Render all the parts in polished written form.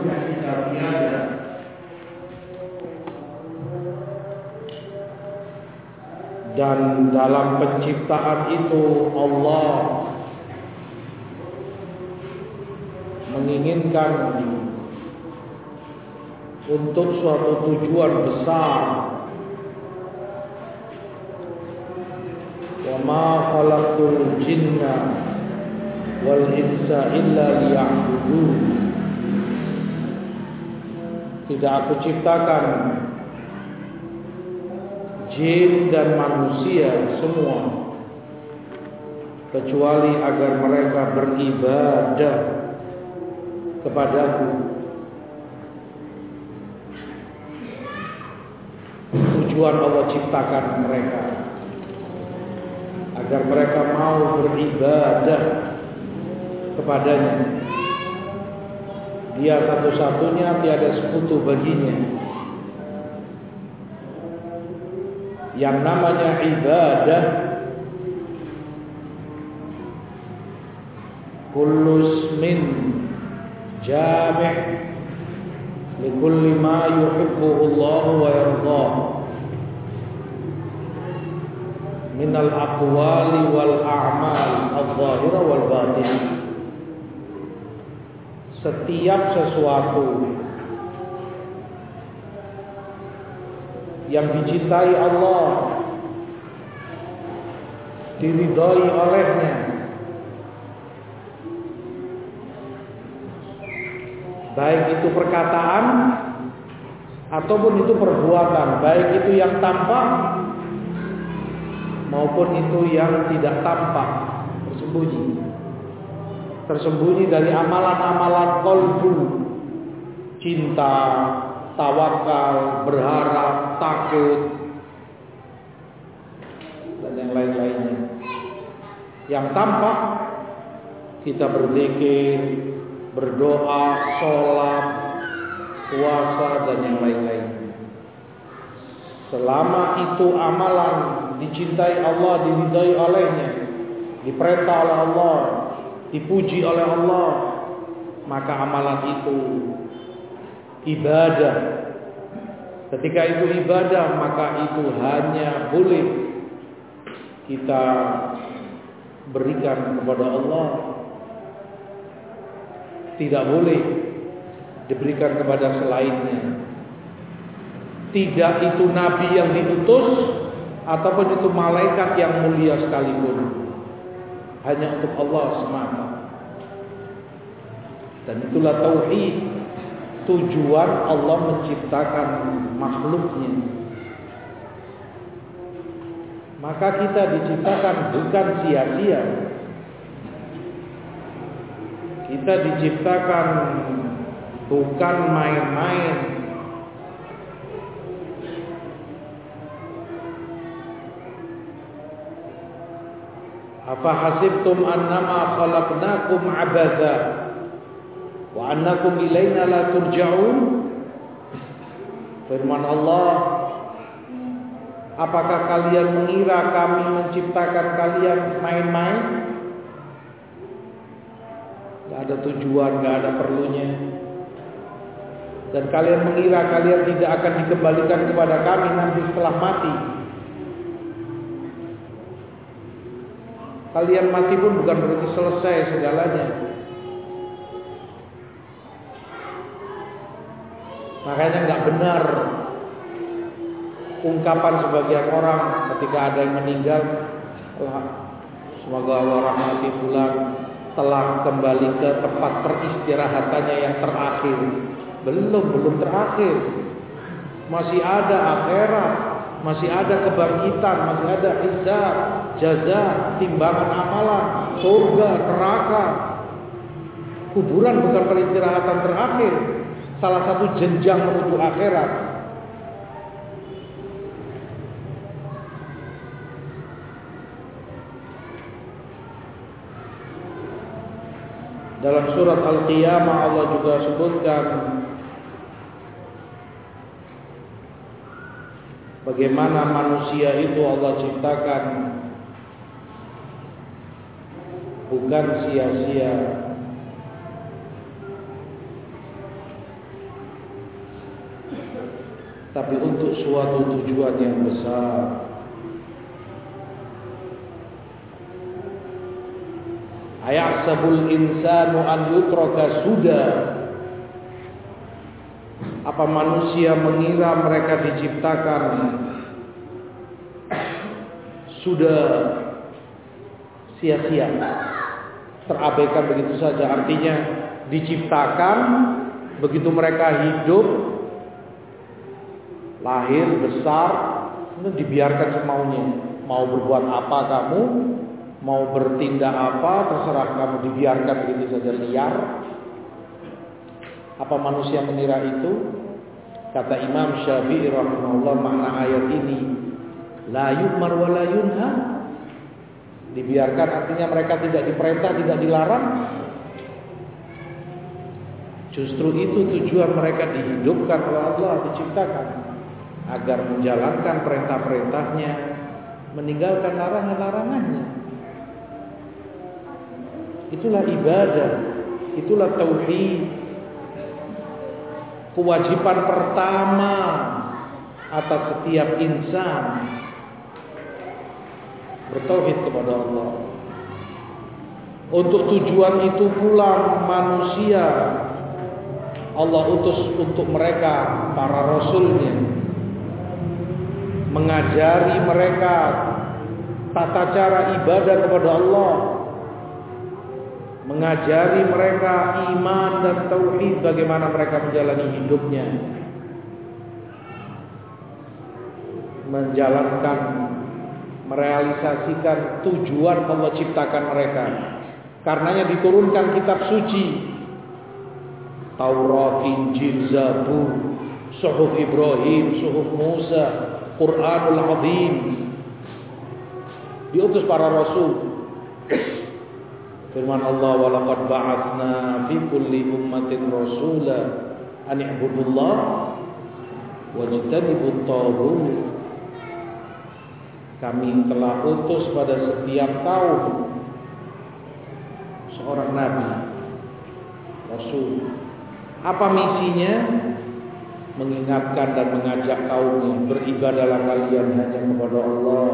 seluruhnya kita tiada. Dan dalam penciptaan itu Allah menginginkan untuk suatu tujuan besar. Wa ma khalaqtul jinna wal insa illa liya'budun. Tidak aku ciptakan jin dan manusia semua kecuali agar mereka beribadah kepadaku. Tujuan Allah ciptakan mereka agar mereka mau beribadah kepadanya. Dia satu-satunya, tiada sekutu baginya. Yang namanya ibadah kullu ismin jami' li kulli ma yuhibbuhu Allah wa yardah min al-aqwali wal a'mal adh-dhahira wal batinah. Setiap sesuatu yang dicintai Allah, diridhai olehnya, baik itu perkataan ataupun itu perbuatan, baik itu yang tampak maupun itu yang tidak tampak, tersembunyi dari amalan-amalan qalbu, cinta, tawakal, berharap, takut, dan yang lain-lainnya. Yang tampak kita berzikir, berdoa, sholat, puasa, dan yang lain-lain. Selama itu amalan dicintai Allah, diridhai olehnya, diperintah oleh Allah, dipuji oleh Allah, maka amalan itu ibadah. Ketika itu ibadah, maka itu hanya boleh kita berikan kepada Allah, tidak boleh diberikan kepada selainnya. Tidak itu nabi yang diutus ataupun itu malaikat yang mulia sekalipun, hanya untuk Allah semata. Dan itulah tauhid. Tujuan Allah menciptakan makhluknya. Maka kita diciptakan bukan sia-sia. Kita diciptakan bukan main-main. Afa hasibtum annama khalaqnakum abatha wa annakum ilaina la turja'un. Firman Allah, apakah kalian mengira kami menciptakan kalian main-main? Gak ada tujuan, gak ada perlunya. Dan kalian mengira kalian tidak akan dikembalikan kepada kami nanti setelah mati. Kalian mati pun bukan berarti selesai segalanya. Makanya nggak benar ungkapan sebagian orang ketika ada yang meninggal, semoga Allah rahmati fulan, telah kembali ke tempat peristirahatannya yang terakhir. Belum terakhir. Masih ada akhirat, masih ada kebangkitan, masih ada hisab, jaza, timbangan amalan, surga, neraka. Kuburan bukan peristirahatan terakhir, salah satu jenjang menuju akhirat. Dalam surat Al-Qiyamah Allah juga sebutkan bagaimana manusia itu Allah ciptakan bukan sia-sia. tapi untuk suatu tujuan yang besar. Ayahsabul insanu an yutraka suda. Apa manusia mengira mereka diciptakan sudah sia-sia, terabaikan begitu saja? Artinya diciptakan, begitu mereka hidup, lahir, besar, dibiarkan semaunya. Mau berbuat apa kamu, mau bertindak apa, terserah kamu, dibiarkan begitu saja, liar. Apa manusia mengira itu? Kata Imam Syafi'i rahimahullah, makna ayat ini la yu'mar wa la yunha. Dibiarkan artinya mereka tidak diperintah, tidak dilarang. Justru itu tujuan mereka dihidupkan oleh Allah, diciptakan agar menjalankan perintah-perintahnya, meninggalkan larangan-larangannya. Itulah ibadah, itulah tauhid. Kewajiban pertama atas setiap insan bertauhid kepada Allah. Untuk tujuan itu pula manusia Allah utus untuk mereka para rasulnya, mengajari mereka tata cara ibadah kepada Allah, mengajari mereka iman dan tauhid, bagaimana mereka menjalani hidupnya, menjalankan, merealisasikan tujuan Allah ciptakan mereka. Karenanya diturunkan kitab suci, Taurat, Injil, Zabur, Suhuf Ibrahim, Suhuf Musa, Quranul Azim. Diutus para rasul. Firman Allah, wa laqad ba'atsna fi kulli ummatin rasula an i'budullah wajtanibut taghut. Kami telah utus pada setiap kaum seorang nabi, rasul. Apa misinya? Mengingatkan dan mengajak kaumnya, beribadahlah kalian hanya kepada Allah.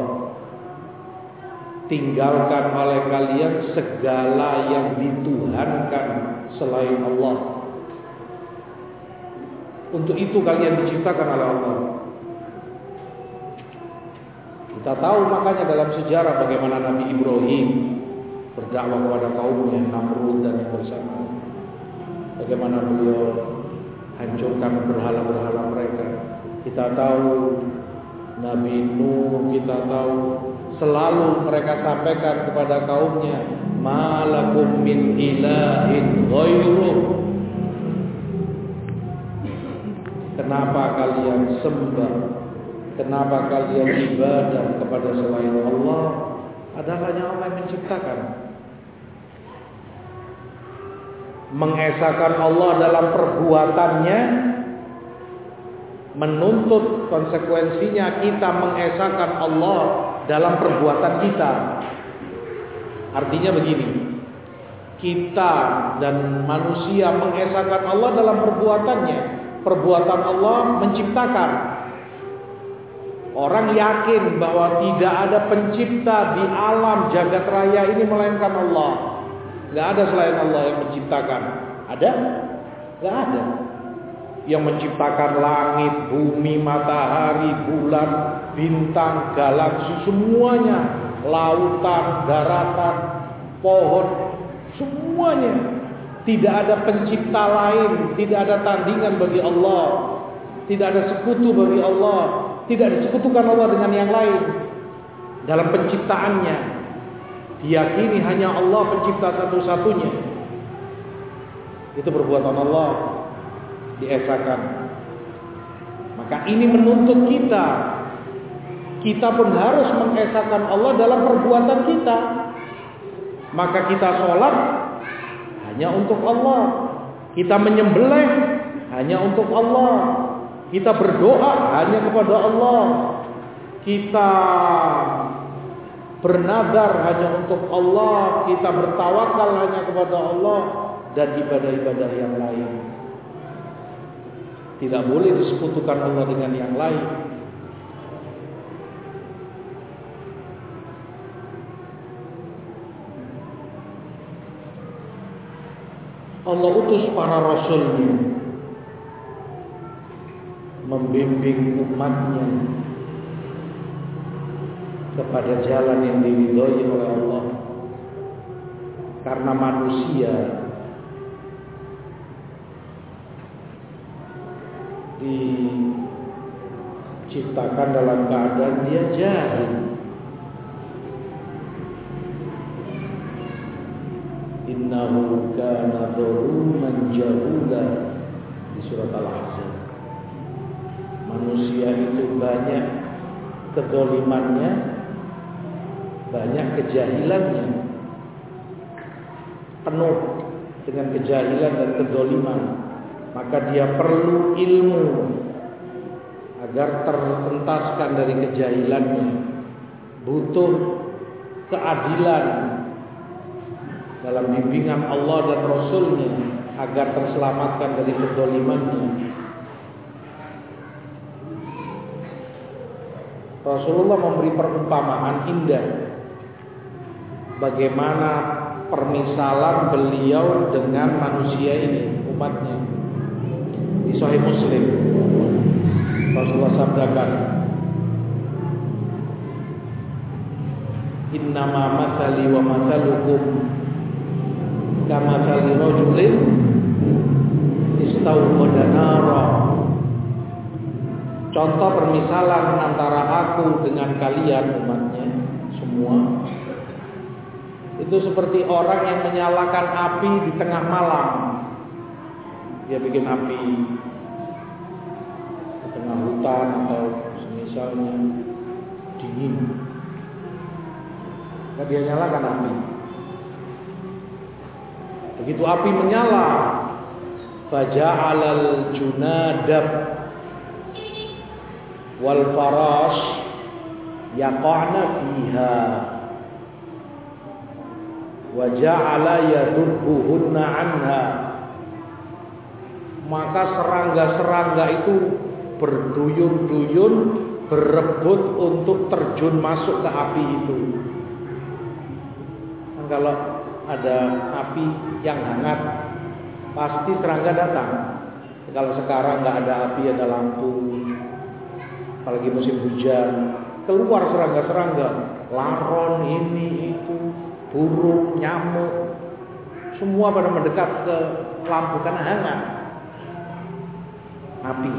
Tinggalkan oleh kalian segala yang dituhankan selain Allah. Untuk itu kalian diciptakan oleh Allah. Kita tahu makanya dalam sejarah bagaimana Nabi Ibrahim berdakwah kepada kaumnya, Namrud dan yang bersama. Bagaimana beliau hancurkan berhala-berhala mereka. Kita tahu Nabi Nuh, kita tahu selalu mereka sampaikan kepada kaumnya, malakum min ilahin ghairuh. Kenapa kalian sembah? Kenapa kalian ibadah kepada selain Allah? Adalah hanya Allah yang menciptakan. Mengesahkan Allah dalam perbuatannya, menuntut konsekuensinya kita mengesahkan Allah dalam perbuatan kita. Artinya begini, kita dan manusia mengesahkan Allah dalam perbuatannya. Perbuatan Allah menciptakan. Orang yakin bahwa tidak ada pencipta di alam jagat raya ini melainkan Allah. Gak ada selain Allah yang menciptakan. Ada? Gak ada. Yang menciptakan langit, bumi, matahari, bulan, bintang, galaksi, semuanya, lautan, daratan, pohon, semuanya. Tidak ada pencipta lain, tidak ada tandingan bagi Allah, tidak ada sekutu bagi Allah, tidak disekutukan Allah dengan yang lain dalam penciptaannya. Diyakini hanya Allah pencipta satu-satunya. Itu perbuatan Allah, diesakan. Maka ini menuntut kita. Kita pun harus mengesahkan Allah dalam perbuatan kita. Maka kita sholat hanya untuk Allah. Kita menyembelih hanya untuk Allah. Kita berdoa hanya kepada Allah. Kita bernadar hanya untuk Allah. Kita bertawakal hanya kepada Allah. Dan ibadah-ibadah yang lain. Tidak boleh disekutukan Allah dengan yang lain. Allah utus para rasulnya membimbing umatnya kepada jalan yang diridhoi oleh Allah. Karena manusia diciptakan dalam keadaan dia jahil. Innahu kana zaluman jahula di surat Al-Ahzab. Manusia itu banyak kedzalimannya, banyak kejahilannya, penuh dengan kejahilan dan kedzaliman. Maka dia perlu ilmu agar terentaskan dari kejahilannya. Butuh keadilan dalam bimbingan Allah dan Rasulnya agar terselamatkan dari kedzalimannya. Rasulullah memberi perumpamaan indah bagaimana permisalan beliau dengan manusia ini, umatnya. Di Sahih Muslim Rasulullah sabdakan, innama mathali wa mathalukum kamathali rajulin istauqada nara. Contoh permisalan antara aku dengan kalian, umatnya semua, itu seperti orang yang menyalakan api di tengah malam. Dia bikin api di tengah hutan atau semisalnya dingin. Maka dia nyalakan api. Begitu api menyala, faja'alal junadab wal farash yaqa'na fiha wa ja'ala yadubbuhunna anha. Maka serangga-serangga itu berduyun-duyun berebut untuk terjun masuk ke api itu. Dan kalau ada api yang hangat, pasti serangga datang. Kalau sekarang nggak ada api, ada lampu, apalagi musim hujan, keluar serangga-serangga, laron, ini itu, burung, nyamuk, semua pada mendekat ke lampu karena hangat. Api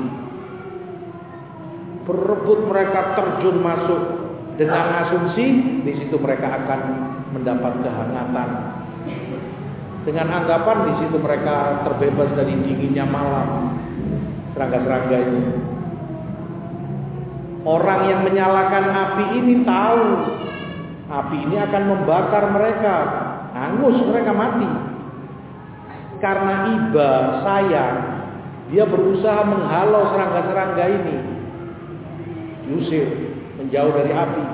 berebut, mereka terjun masuk dengan asumsi di situ mereka akan mendapat kehangatan. Dengan anggapan di situ mereka terbebas dari dinginnya malam. Serangga-serangga ini. Orang yang menyalakan api ini tahu api ini akan membakar mereka, hangus, mereka mati. Karena iba, sayang, dia berusaha menghalau serangga-serangga ini, diusir menjauh dari api.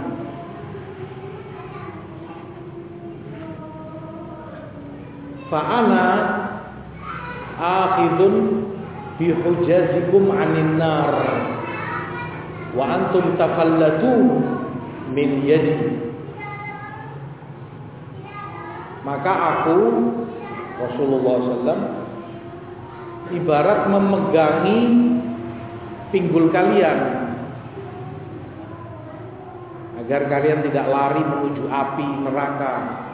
Fa'ana akhidun bihujazikum anin nar wa antum tafallatu min yadi. Maka aku, Rasulullah SAW, ibarat memegangi pinggul kalian agar kalian tidak lari menuju api neraka.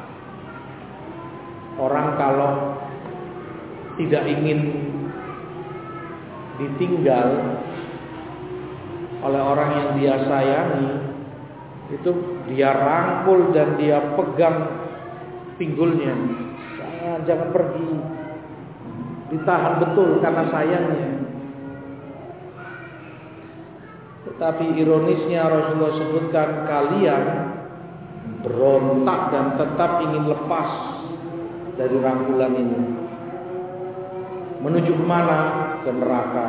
Orang kalau tidak ingin ditinggal oleh orang yang dia sayangi, itu dia rangkul dan dia pegang pinggulnya. Jangan pergi, ditahan betul karena sayangnya. Tetapi ironisnya Rasulullah sebutkan kalian berontak dan tetap ingin lepas dari rangkulan ini. Menuju kemana? Ke neraka.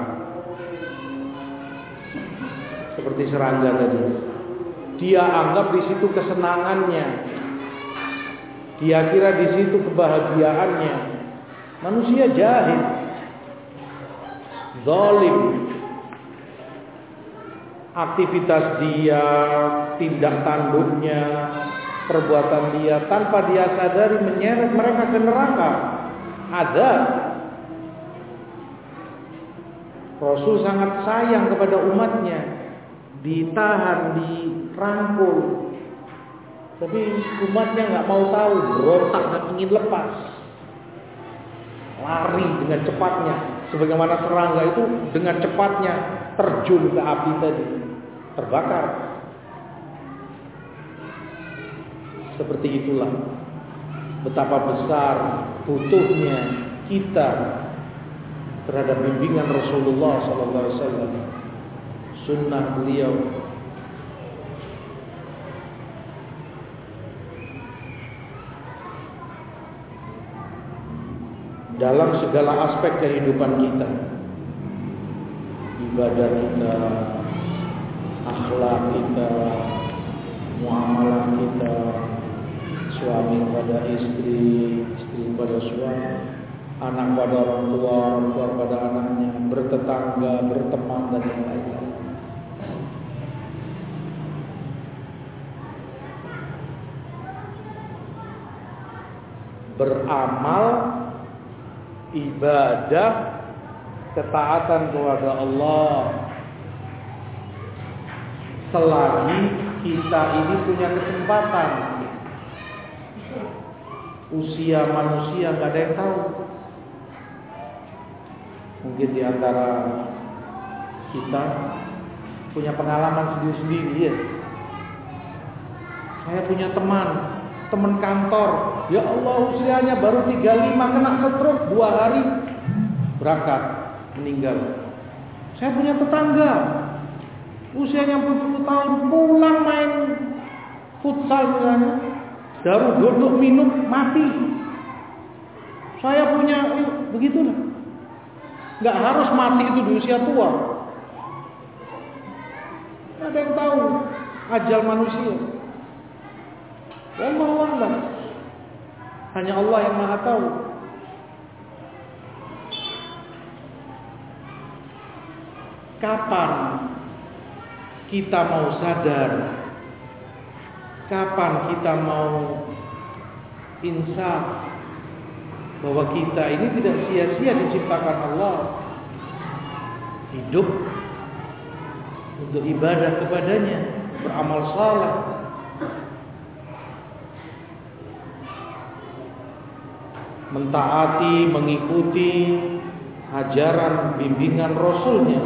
Seperti serangga tadi. Dia anggap di situ kesenangannya. Dia kira di situ kebahagiaannya. Manusia jahil. zalim. Aktivitas dia, tindak tanduknya, perbuatan dia tanpa dia sadari menyeret mereka ke neraka. Ada. Rasul sangat sayang kepada umatnya, ditahan, dirangkul, tapi umatnya nggak mau tahu, berontak dan ingin lepas, lari dengan cepatnya, sebagaimana serangga itu dengan cepatnya terjun ke api tadi, terbakar. Seperti itulah betapa besar butuhnya kita terhadap bimbingan Rasulullah SAW, sunnah beliau. Dalam segala aspek kehidupan kita, ibadah kita, akhlak kita, muamalah kita, suami kepada istri, istri kepada suami, anak pada orang tua pada anaknya, bertetangga, berteman dan yang lain-lain. Beramal, ibadah, ketaatan kepada Allah selagi kita ini punya kesempatan. Usia manusia nggak ada yang tahu. Mungkin di antara kita punya pengalaman sendiri-sendiri ya. Saya punya teman kantor, ya Allah usianya baru 35 kena stroke 2 hari berangkat meninggal. Saya punya tetangga usianya 40 tahun pulang main futsal misalnya, baru duduk minum mati. Saya punya begitulah. Nggak harus mati itu di usia tua. Ada yang tahu ajal manusia. Wallahu a'lam. Hanya Allah yang Maha tahu. Kapan kita mau sadar? Kapan kita mau insaf bahwa kita ini tidak sia-sia diciptakan Allah, hidup untuk ibadah kepadanya, beramal saleh, mentaati, mengikuti ajaran bimbingan Rasulnya.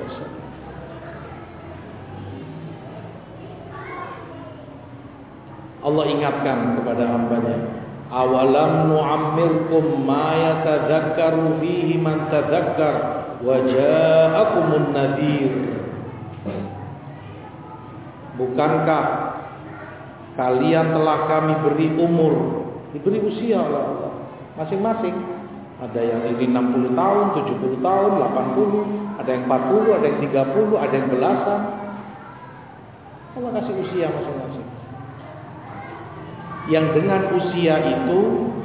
Allah ingatkan kepada hambanya, awalam nu'ammirkum ma yatadzakkaru fihi man tadzakkar wa ja'akumun nadhir. Bukankah kalian telah kami beri umur, diberi usia oleh Allah masing-masing. Ada yang ini 60 tahun, 70 tahun, 80, ada yang 40, ada yang 30, ada yang belasan. Allah kasih usia masing-masing. Yang dengan usia itu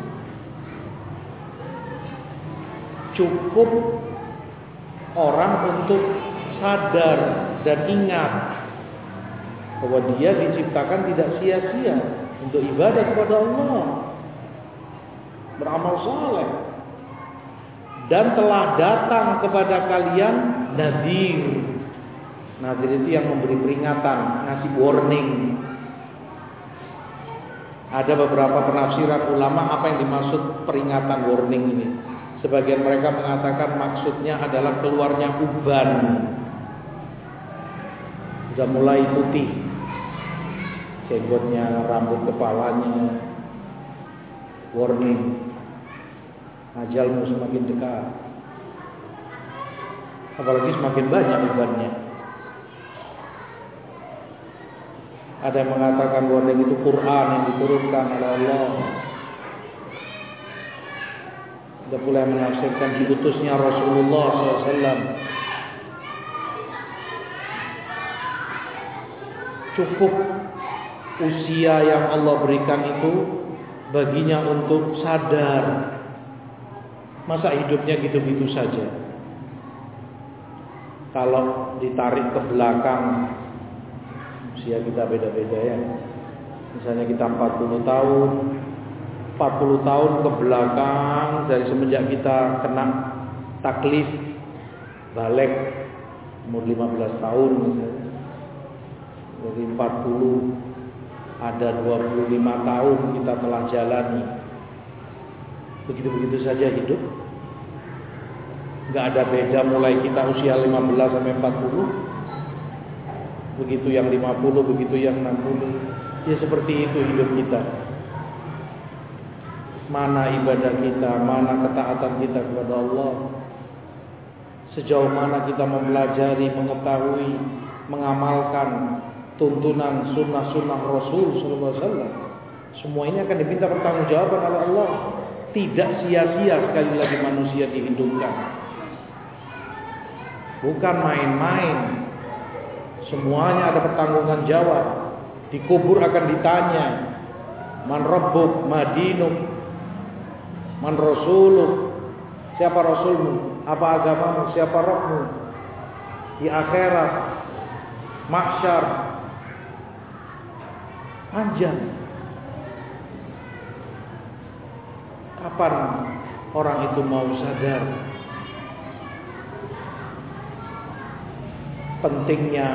cukup orang untuk sadar dan ingat bahwa dia diciptakan tidak sia-sia untuk ibadah kepada Allah, beramal saleh, dan telah datang kepada kalian nadhir. Nadhir itu yang memberi peringatan, ngasih warning. Ada beberapa penafsiran ulama apa yang dimaksud peringatan warning ini. Sebagian mereka mengatakan maksudnya adalah keluarnya uban, sudah mulai putih jenggotnya, rambut kepalanya. Warning, ajalmu semakin dekat. Apalagi semakin banyak ubannya. Ada yang mengatakan warning itu Quran yang diturunkan oleh Allah. Ada pula yang menafsirkan diutusnya Rasulullah SAW. Cukup usia yang Allah berikan itu baginya untuk sadar. Masa hidupnya gitu-gitu saja? Kalau ditarik ke belakang, usia kita beda-beda ya. Misalnya kita 40 tahun, 40 tahun ke belakang dari semenjak kita kena taklif balik umur 15 tahun misalnya. Dari 40 ada 25 tahun kita telah jalani. Begitu-begitu saja hidup. Enggak ada beda mulai kita usia 15 sampai 40. Begitu yang 50, begitu yang 60. Ya seperti itu hidup kita. Mana ibadah kita, mana ketaatan kita kepada Allah. Sejauh mana kita mempelajari, mengetahui, mengamalkan tuntunan sunnah-sunnah Rasul sallallahu alaihi wasallam. Semua ini akan diminta pertanggungjawaban oleh Allah. Tidak sia-sia sekali lagi manusia dihidupkan. Bukan main-main. Semuanya ada pertanggungan jawab. Dikubur akan ditanya, man rabbuk, ma dinuk, man rasuluk, siapa rasulmu, apa agamamu, siapa rohmu. Di akhirat, mahsyar, panjang. Kapan orang itu mau sadar pentingnya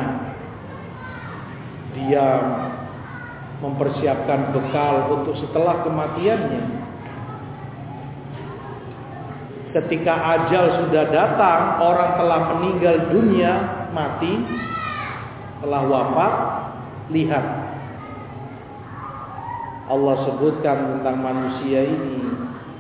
dia mempersiapkan bekal untuk setelah kematiannya. Ketika ajal sudah datang, orang telah meninggal dunia, mati, telah wafat, lihat. Allah sebutkan tentang manusia ini.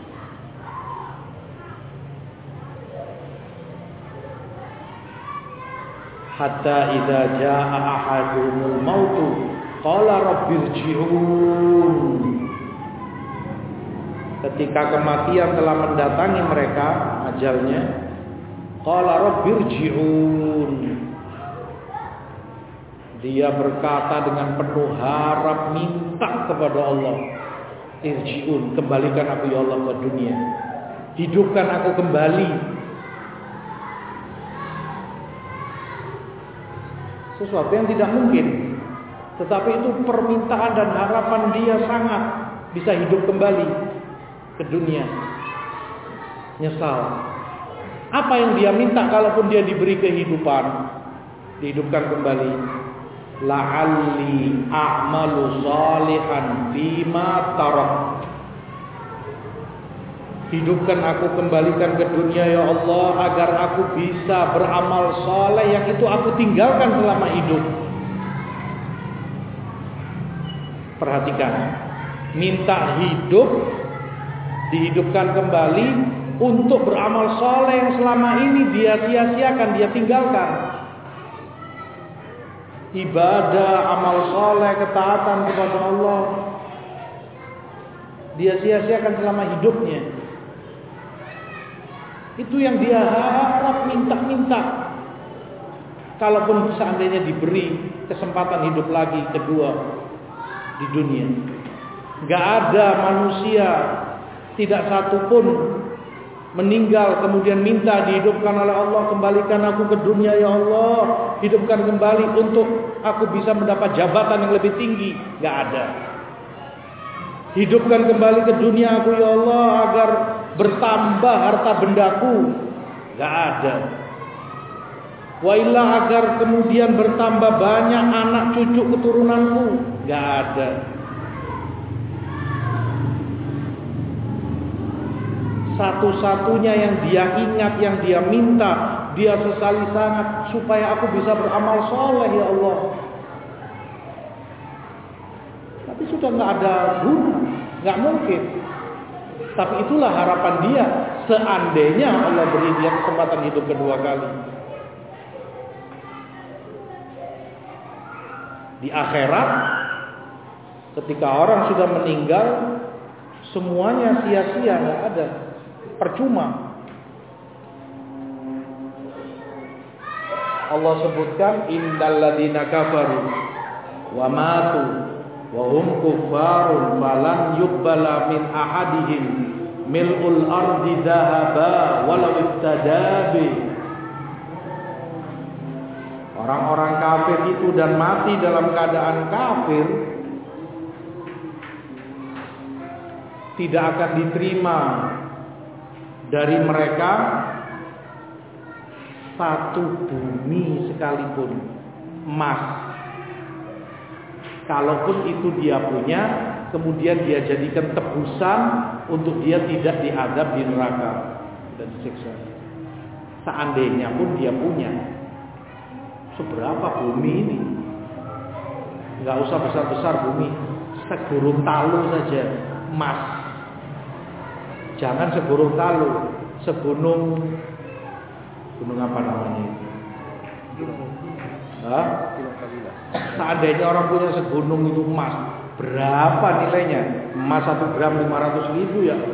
Hatta idza jaa ahadumul mautu qala rabbirji'un. Ketika kematian telah mendatangi mereka, ajalnya, qala rabbirji'un. Dia berkata dengan penuh harap, minta kepada Allah, irji'un, kembalikan aku ya Allah ke dunia. Hidupkan aku kembali. Sesuatu yang tidak mungkin, tetapi itu permintaan dan harapan dia sangat bisa hidup kembali ke dunia. Nyesal. Apa yang dia minta kalaupun dia diberi kehidupan, dihidupkan kembali? La'alli a'malu shalihan fima tarak. Hidupkan aku, kembalikan ke dunia ya Allah, agar aku bisa beramal soleh yang itu aku tinggalkan selama hidup. Perhatikan, minta hidup, dihidupkan kembali untuk beramal soleh yang selama ini dia sia-siakan, dia tinggalkan. Ibadah, amal soleh, ketaatan kepada Allah, dia sia-siakan selama hidupnya. Itu yang dia harap, minta-minta. Kalaupun seandainya diberi kesempatan hidup lagi kedua di dunia, gak ada manusia, tidak satu pun meninggal kemudian minta dihidupkan oleh Allah, kembalikan aku ke dunia ya Allah, hidupkan kembali untuk aku bisa mendapat jabatan yang lebih tinggi. Gak ada. Hidupkan kembali ke dunia aku ya Allah agar bertambah harta bendaku. Gak ada. Wa illa agar kemudian bertambah banyak anak cucu keturunanku. Gak ada. Satu-satunya yang dia ingat, yang dia minta, dia sesali sangat, supaya aku bisa beramal soleh ya Allah. Tapi sudah gak ada guna, gak mungkin. Tapi itulah harapan dia, seandainya Allah beri dia kesempatan hidup kedua kali. Di akhirat, ketika orang sudah meninggal, semuanya sia-sia, gak ada, percuma. Allah sebutkan, innal ladzina kafaru wa matu wa hum kuffarun falan yuqbala min ahadihim mil'ul ardi dhahaba walau ibtadabi. kafir itu dan mati dalam keadaan kafir, tidak akan diterima dari mereka satu bumi sekalipun emas. Kalaupun itu dia punya, kemudian dia jadikan tebusan untuk dia tidak diazab di neraka dan disiksa. Seandainya pun dia punya, seberapa bumi ini? Nggak usah besar-besar bumi, Segorontalo saja emas. Jangan Segorontalo, segunung apa namanya itu? Seandainya orang punya segunung itu emas, berapa nilainya? Emas 1 gram 500.000 ya.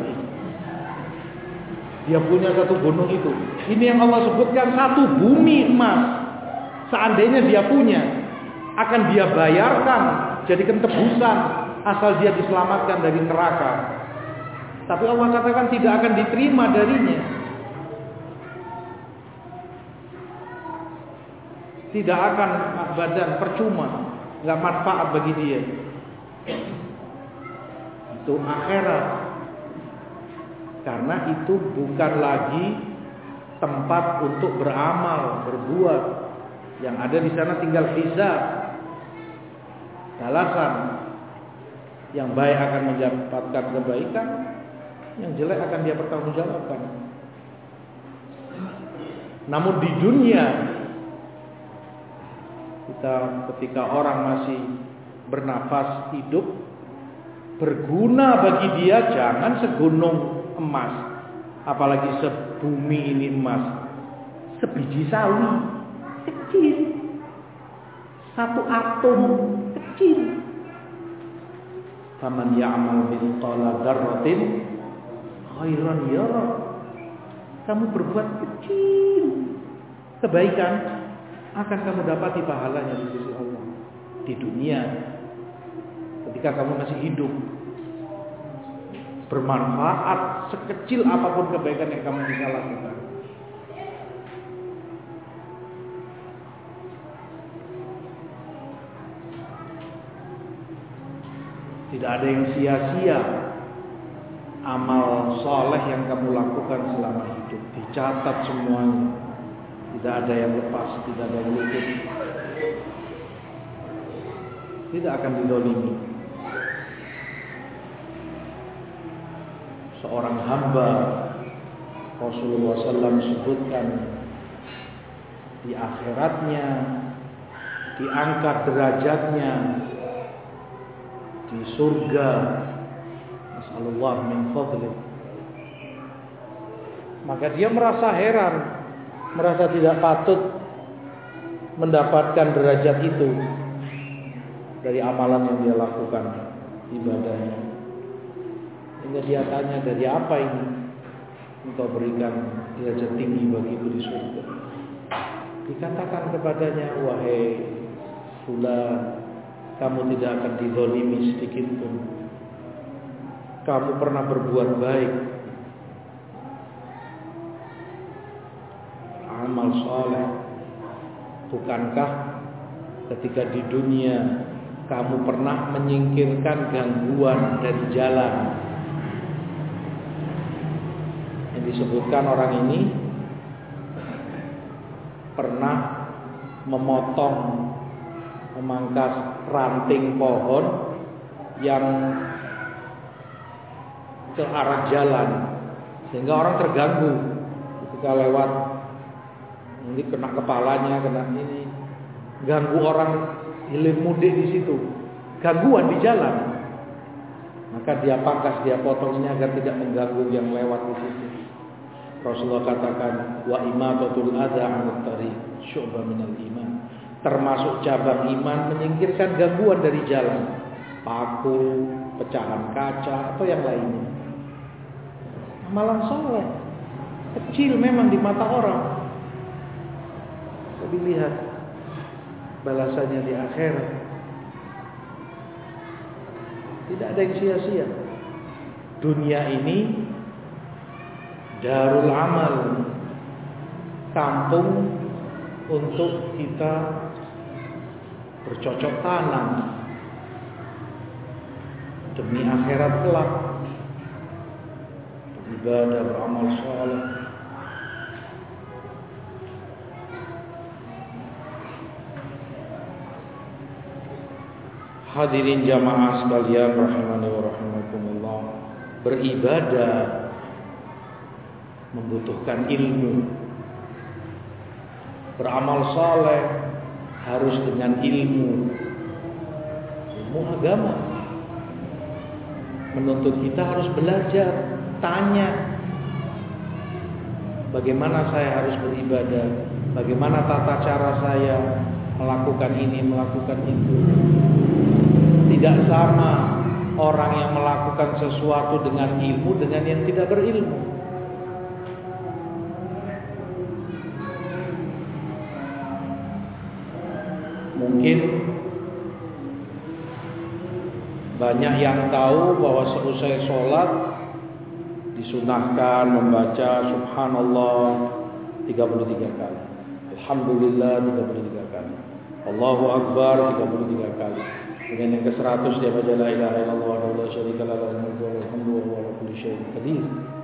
Dia punya satu gunung itu. Ini yang Allah sebutkan satu bumi emas. Seandainya dia punya, akan dia bayarkan, jadikan tebusan asal dia diselamatkan dari neraka. Tapi Allah katakan tidak akan diterima darinya. Tidak akan badan, percuma, nggak manfaat bagi dia. Itu akhirat. Karena itu bukan lagi tempat untuk beramal, berbuat. Yang ada di sana tinggal hisab, balasan. Yang baik akan mendapatkan kebaikan, yang jelek akan dia pertanggungjawabkan. Namun di dunia, ketika orang masih bernafas hidup, berguna bagi dia jangan segunung emas, apalagi sebumi ini emas, sebiji sawi kecil, satu atom kecil. Faman ya'mal mithqala dzarratin khairan yara. Kamu berbuat kecil kebaikan, akan kamu dapati pahalanya di sisi Allah di dunia ketika kamu masih hidup. Bermanfaat sekecil apapun kebaikan yang kamu bisa lakukan. Tidak ada yang sia-sia amal soleh yang kamu lakukan selama hidup. Dicatat semuanya. Tidak ada yang lepas, tidak ada yang luput. Tidak akan dizalimi. Seorang hamba, Rasulullah SAW sebutkan, di akhiratnya diangkat derajatnya di surga. Nasallallahu min fadlih. Maka dia merasa heran, merasa tidak patut mendapatkan derajat itu dari amalan yang dia lakukan, ibadahnya. Hingga dia tanya, dari apa ini engkau berikan derajat tinggi bagiku di surga? Dikatakan kepadanya, wahai fulan, kamu tidak akan dizalimi sedikit pun. Kamu pernah berbuat baik, amal soleh. Bukankah ketika di dunia kamu pernah menyingkirkan gangguan dari jalan? Yang disebutkan orang ini pernah memangkas ranting pohon yang ke arah jalan, sehingga orang terganggu ketika lewat. Ini kena kepalanya, kena ini, ganggu orang hilir mudik di situ, gangguan di jalan. Maka dia pangkas, dia potong ini agar tidak mengganggu yang lewat di situ. Rasulullah katakan, wa imatatul adza 'anil tariq syu'bah minal iman. Termasuk cabang iman menyingkirkan gangguan dari jalan, paku, pecahan kaca atau yang lainnya. Amalan soleh kecil memang di mata orang, tapi lihat balasannya di akhirat. Tidak ada yang sia-sia. Dunia ini darul amal, kampung untuk kita bercocok tanam demi akhirat kelak, beribadah, beramal saleh. Hadirin jamaah sekalian rahimani wa rahimakumullah, beribadah membutuhkan ilmu. Beramal saleh harus dengan ilmu agama. Menuntut kita harus belajar, tanya bagaimana saya harus beribadah, bagaimana tata cara saya melakukan ini, melakukan itu. Tidak sama orang yang melakukan sesuatu dengan ilmu dengan yang tidak berilmu. Mungkin banyak yang tahu bahwa seusai sholat disunahkan membaca subhanallah 33 kali, alhamdulillah 33 kali, Allahu akbar 33 kali. Dengan yang ke-100 dia baca la ilaha illallah wa la syarika lahu lahul mulku wa lahul hamdu wa huwa ala kulli syai'in qadir.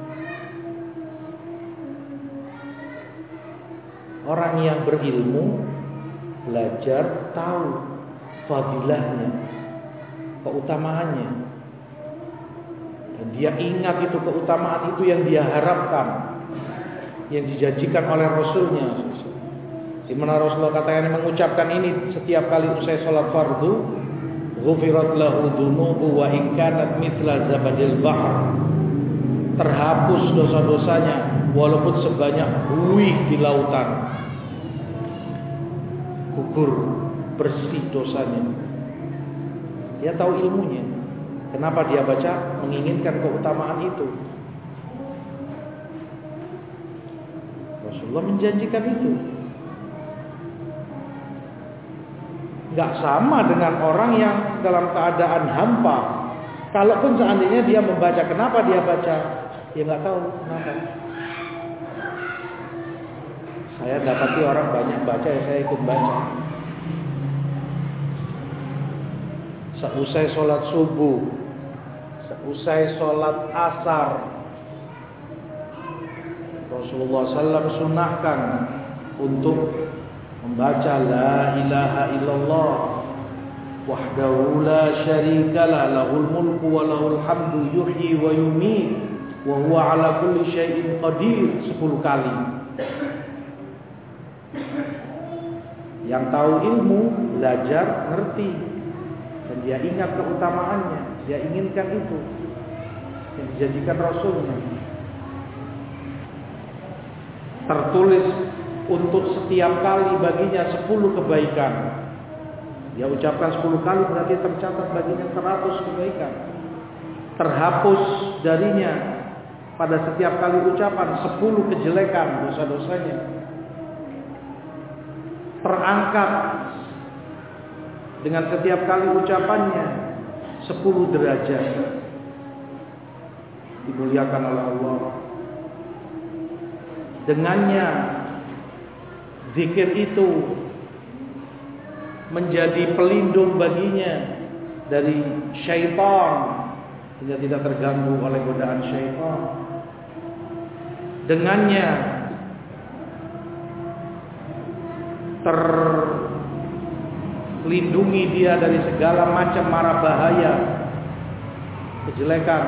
Orang yang berilmu belajar, tahu fadilahnya, keutamaannya, dan dia ingat itu keutamaan itu yang dia harapkan, yang dijanjikan oleh Rasulnya. Di mana Rasulullah katanya mengucapkan ini setiap kali usai sholat fardu, ghufirat lahu dhunubu wa in kanat mithla zabadil bahr. Terhapus dosa-dosanya walaupun sebanyak buih di lautan. Gugur, bersih dosanya. Dia tahu ilmunya. Kenapa dia baca? Menginginkan keutamaan itu. Rasulullah menjanjikan itu. Gak sama dengan orang yang dalam keadaan hampa. Kalaupun seandainya dia membaca, kenapa dia baca? Dia gak tahu kenapa. Saya dapati orang banyak baca, ya saya ikut baca. Seusai sholat subuh, seusai sholat asar, Rasulullah SAW sunahkan untuk membaca la ilaha illallah wahdahu la syarikalah lahul mulku wa lahul hamdu yuhyi wa yumiit wa huwa ala kulli syai'in qadir 10 kali. Yang tahu ilmu belajar, ngerti, dan dia ingat keutamaannya, dia inginkan itu yang dijadikan Rasulnya. Tertulis untuk setiap kali baginya 10 kebaikan. Dia ucapkan 10 kali berarti tercatat baginya 100 kebaikan. Terhapus darinya pada setiap kali ucapan 10 kejelekan, dosa-dosanya. Terangkat dengan setiap kali ucapannya 10 derajat. Dimuliakan oleh Allah. Dengannya zikir itu menjadi pelindung baginya dari syaitan, sehingga tidak terganggu oleh godaan syaitan. Dengannya terlindungi dia dari segala macam mara bahaya, kejelekan.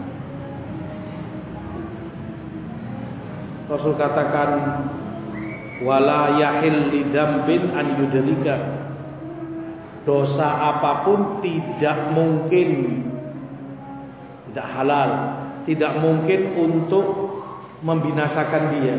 Rasul katakan wala yahil lidambin an yudrika. Dosa apapun tidak mungkin, tidak halal, tidak mungkin untuk membinasakan dia.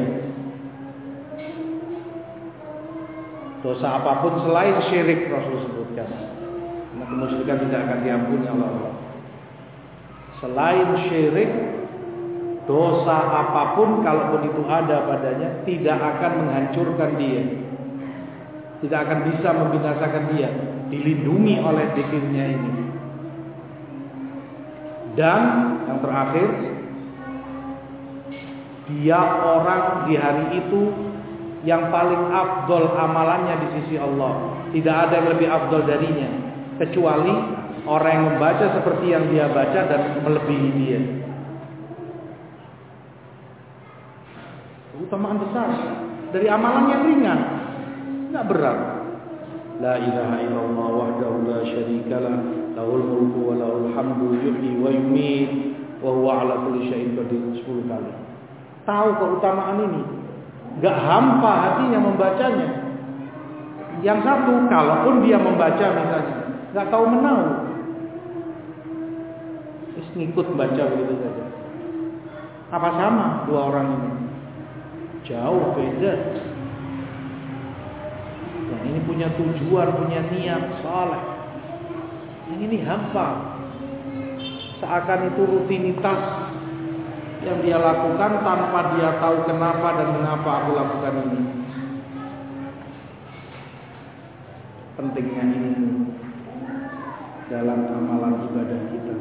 Dosa apapun selain syirik, Rasul sebutkan, karena kemusyrikan tidak akan diampuni oleh Allah. Selain syirik, dosa apapun kalaupun itu ada padanya tidak akan menghancurkan dia, tidak akan bisa membinasakan dia, dilindungi oleh zikirnya ini. Dan yang terakhir, dia orang di hari itu yang paling afdol amalannya di sisi Allah. Tidak ada yang lebih afdol darinya, kecuali orang yang membaca seperti yang dia baca dan melebihi dia. Keutamaan besar dari amalan yang ringan, nggak berat. La ilaha illallah wahdahu la syarikalah, lahul mulku wa lahul hamdu, yuhyi wa yumiit, wa huwa ala kulli syai'in qadir 10 kali. Tahu keutamaan ini, nggak hampa hatinya membacanya. Yang satu, kalaupun dia membaca misalnya, nggak tahu menau, terus ngikut baca begitu saja. Apa sama dua orang ini? Jauh beda. Yang ini punya tujuan, punya niat saleh. Yang ini hampa. Seakan itu rutinitas yang dia lakukan tanpa dia tahu kenapa dan mengapa aku lakukan ini. Pentingnya ini dalam amalan ibadah kita.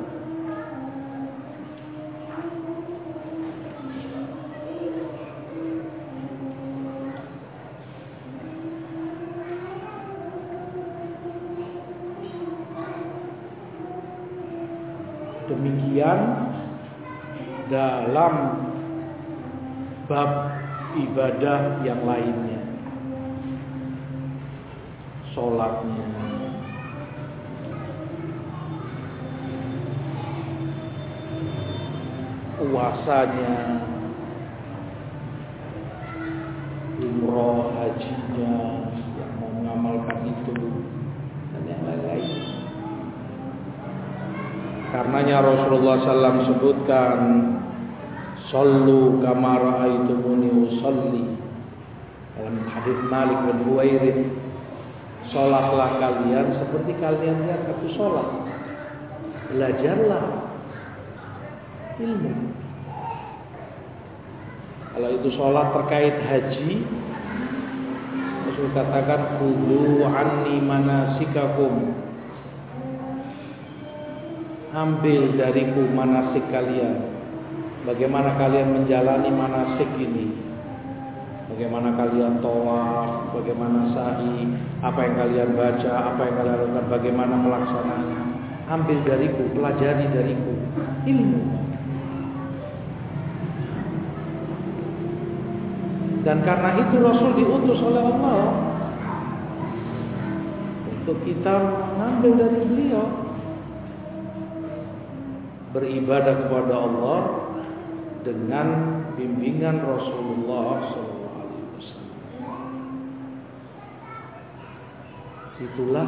Demikian dalam bab ibadah yang lainnya, sholatnya, puasanya, umroh, hajinya, yang mau mengamalkan itu dan yang lain-lain. Karenanya Rasulullah SAW sebutkan, sallu kama ra'aitumuni usalli. Dalam hadis Malik bin Huwairits, salatlah kalian seperti kalian lihat aku salat. Belajarlah ilmu. Kalau itu salat terkait haji, Rasul katakan khudhu anni manasikakum. Ambil dariku manasik kalian. Bagaimana kalian menjalani manasik ini? Bagaimana kalian tawaf, bagaimana sa'i, apa yang kalian baca, apa yang kalian lakukan, bagaimana pelaksanaannya. Ambil dariku, pelajari dariku ilmu. Dan karena itu Rasul diutus oleh Allah untuk kita mengambil dari beliau. Beribadah kepada Allah dengan bimbingan Rasulullah SAW. Itulah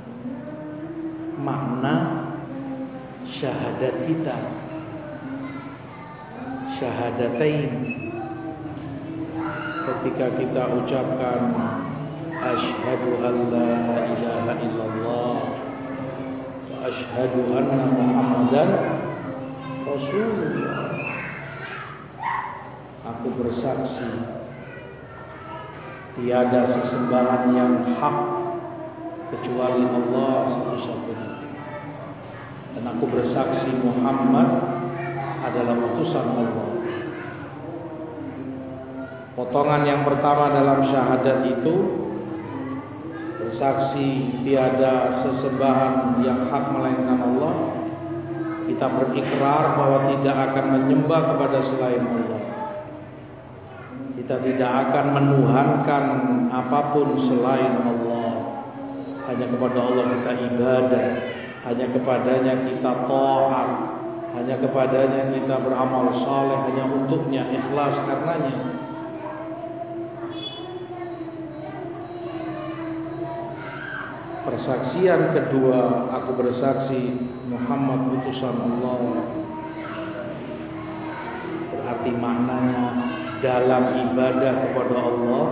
makna syahadat kita, syahadatain. Ketika kita ucapkan asyhadu an la ilaha illallah wa asyhadu anna Muhammadan Rasulullah. Aku bersaksi tiada sesembahan yang hak kecuali Allah satu-satunya. Dan aku bersaksi Muhammad adalah utusan Allah. Potongan yang pertama dalam syahadat itu, bersaksi tiada sesembahan yang hak melainkan Allah. Kita berikrar bahwa tidak akan menyembah kepada selain Allah. Kita tidak akan menuhankan apapun selain Allah. Hanya kepada Allah kita ibadah, hanya kepadanya kita taat, hanya kepadanya kita beramal saleh, hanya untuknya ikhlas karenanya. Persaksian kedua, aku bersaksi Muhammad utusan Allah. Berarti maknanya dalam ibadah kepada Allah,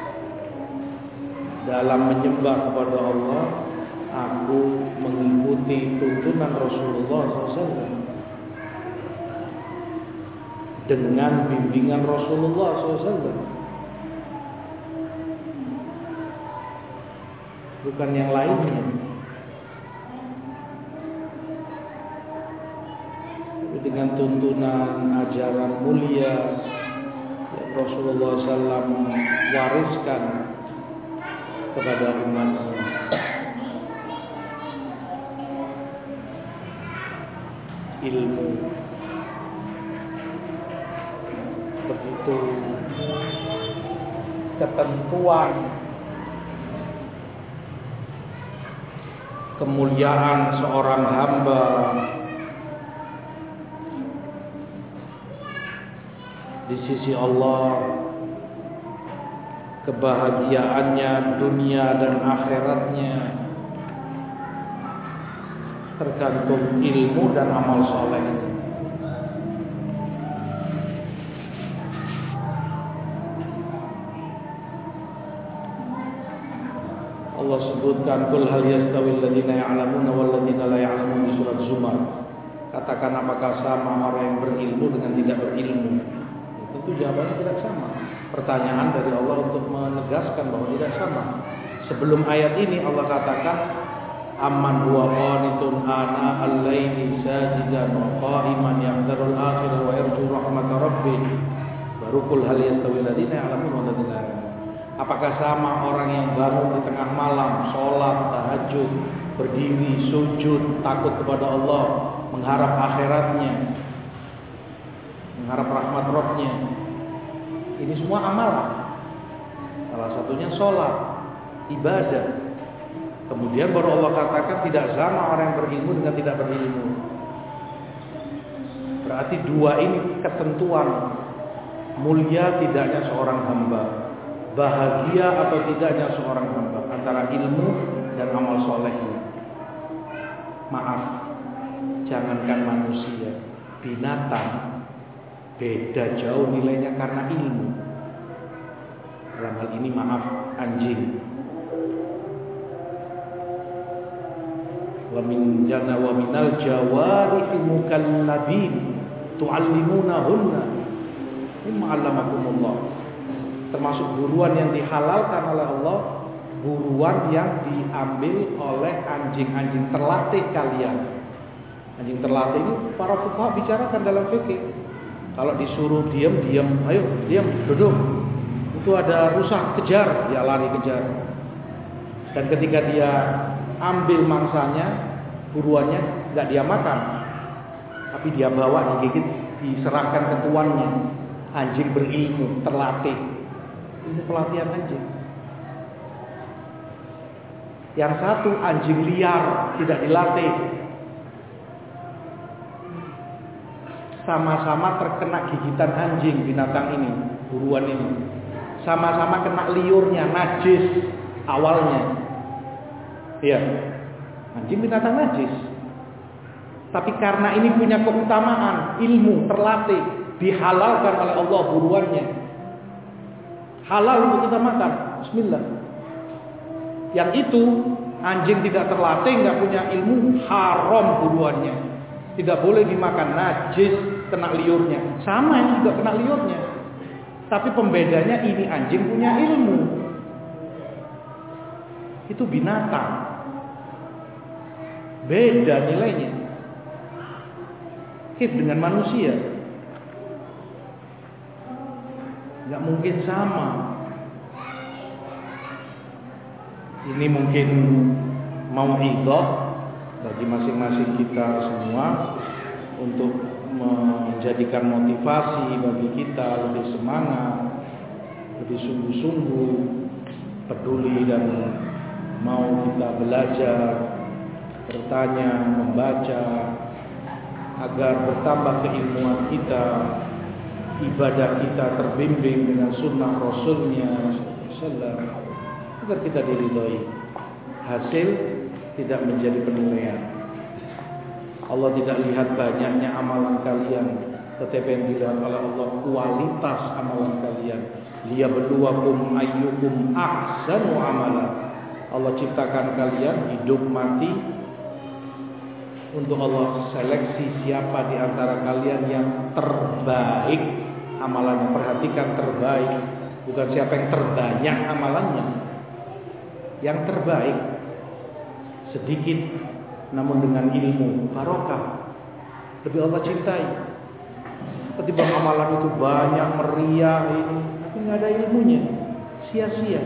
dalam menyembah kepada Allah, aku mengikuti tuntunan Rasulullah SAW dengan bimbingan Rasulullah SAW. Bukan yang lainnya. Dengan tuntunan ajaran mulia yang Rasulullah SAW wariskan kepada umatnya. Ilmu begitu ketentuan kemuliaan seorang hamba di sisi Allah, kebahagiaannya dunia dan akhiratnya tergantung ilmu dan amal soleh. Allah sebutkan qul hal yastawil ladzina ya'lamuna wal ladzina la ya'lamun di surat Zumar. Katakan apakah sama orang yang berilmu dengan tidak berilmu? Tentu jawabannya tidak sama. Pertanyaan dari Allah untuk menegaskan bahwa tidak sama. Sebelum ayat ini Allah katakan amman huwa qanitun ana al-laili sajidan qa'iman yahdharul akhirah wa yarju rahmat rabbih. Baru qul hal yastawil ladzina ya'lamun wal ladzina la ya'lamun. Apakah sama orang yang bangun di tengah malam, sholat, tahajud, berdiri, sujud, takut kepada Allah, mengharap akhiratnya, mengharap rahmat Rabb-Nya. Ini semua amalan. Salah satunya sholat, ibadah. Kemudian baru Allah katakan tidak sama orang yang berilmu dengan tidak berilmu. Berarti dua ini ketentuan mulia tidaknya seorang hamba, bahagia atau tidaknya seorang hamba, antara ilmu dan amal solehnya. Maaf, jangankan manusia, binatang beda jauh nilainya karena ilmu. Dalam hal ini maaf, anjing. Wa minal jawarihi mukallabin tu'allimunahunna mimma 'allamakumullah. Termasuk buruan yang dihalalkan oleh Allah, buruan yang diambil oleh anjing-anjing terlatih kalian. Anjing terlatih ini para fuqaha bicarakan dalam fikih. Kalau disuruh diam, ayo diam, duduk. Itu ada rusak, kejar, dia lari kejar. Dan ketika dia ambil mangsanya, buruannya nggak dia makan, tapi dia bawa, digigit, diserahkan ke tuannya. Anjing berilmu, terlatih. Ini pelatihan anjing. Yang satu anjing liar, tidak dilatih. Sama-sama terkena gigitan anjing, binatang ini, buruan ini. Sama-sama kena liurnya, najis awalnya. Iya, anjing binatang najis. Tapi karena ini punya keutamaan, ilmu, terlatih, dihalalkan oleh Allah buruannya. Halal untuk kita makan, bismillah. Yang itu anjing tidak terlatih, nggak punya ilmu, haram buruannya, tidak boleh dimakan, najis, kena liurnya. Sama ini juga kena liurnya. Tapi pembedanya ini anjing punya ilmu, itu binatang, beda nilainya. Kif dengan manusia, nggak mungkin sama. Ini mungkin mau'idhah bagi masing-masing kita semua untuk menjadikan motivasi bagi kita lebih semangat, lebih sungguh-sungguh, peduli dan mau kita belajar, bertanya, membaca, agar bertambah keilmuan kita, ibadah kita terbimbing dengan sunnah Rasulnya sallallahu, agar kita diridhoi. Hasil tidak menjadi penilaian. Allah tidak lihat banyaknya amalan kalian, tetapi yang dilihat oleh Allah kualitas amalan kalian. Liyabluwakum ayyukum ahsanu amala. Allah ciptakan kalian hidup mati untuk Allah seleksi siapa di antara kalian yang terbaik amalannya. Perhatikan, terbaik, bukan siapa yang terbanyak amalannya. Yang terbaik, sedikit namun dengan ilmu, barokah, lebih Allah cintai. Ketimbang amalan itu banyak, meriah ini, tapi nggak ada ilmunya. sia-sia.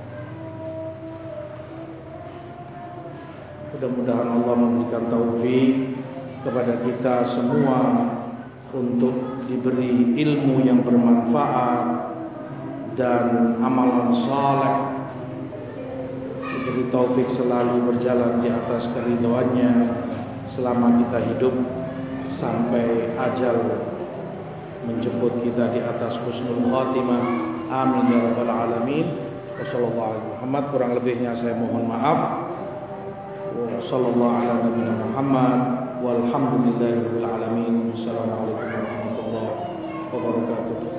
Mudah-mudahan Allah memberikan taufik kepada kita semua untuk diberi ilmu yang bermanfaat dan amalan saleh, diberi taufik selalu berjalan di atas keridhaannya selama kita hidup sampai ajal menjemput kita di atas husnul khatimah. Amin ya rabbal alamin. Wassallallahu alaihi Muhammad. Kurang lebihnya saya mohon maaf. Wassallallahu ala nabiyina Muhammad walhamdulillahirabbil alamin. Wassalamualaikum warahmatullahi wabarakatuh.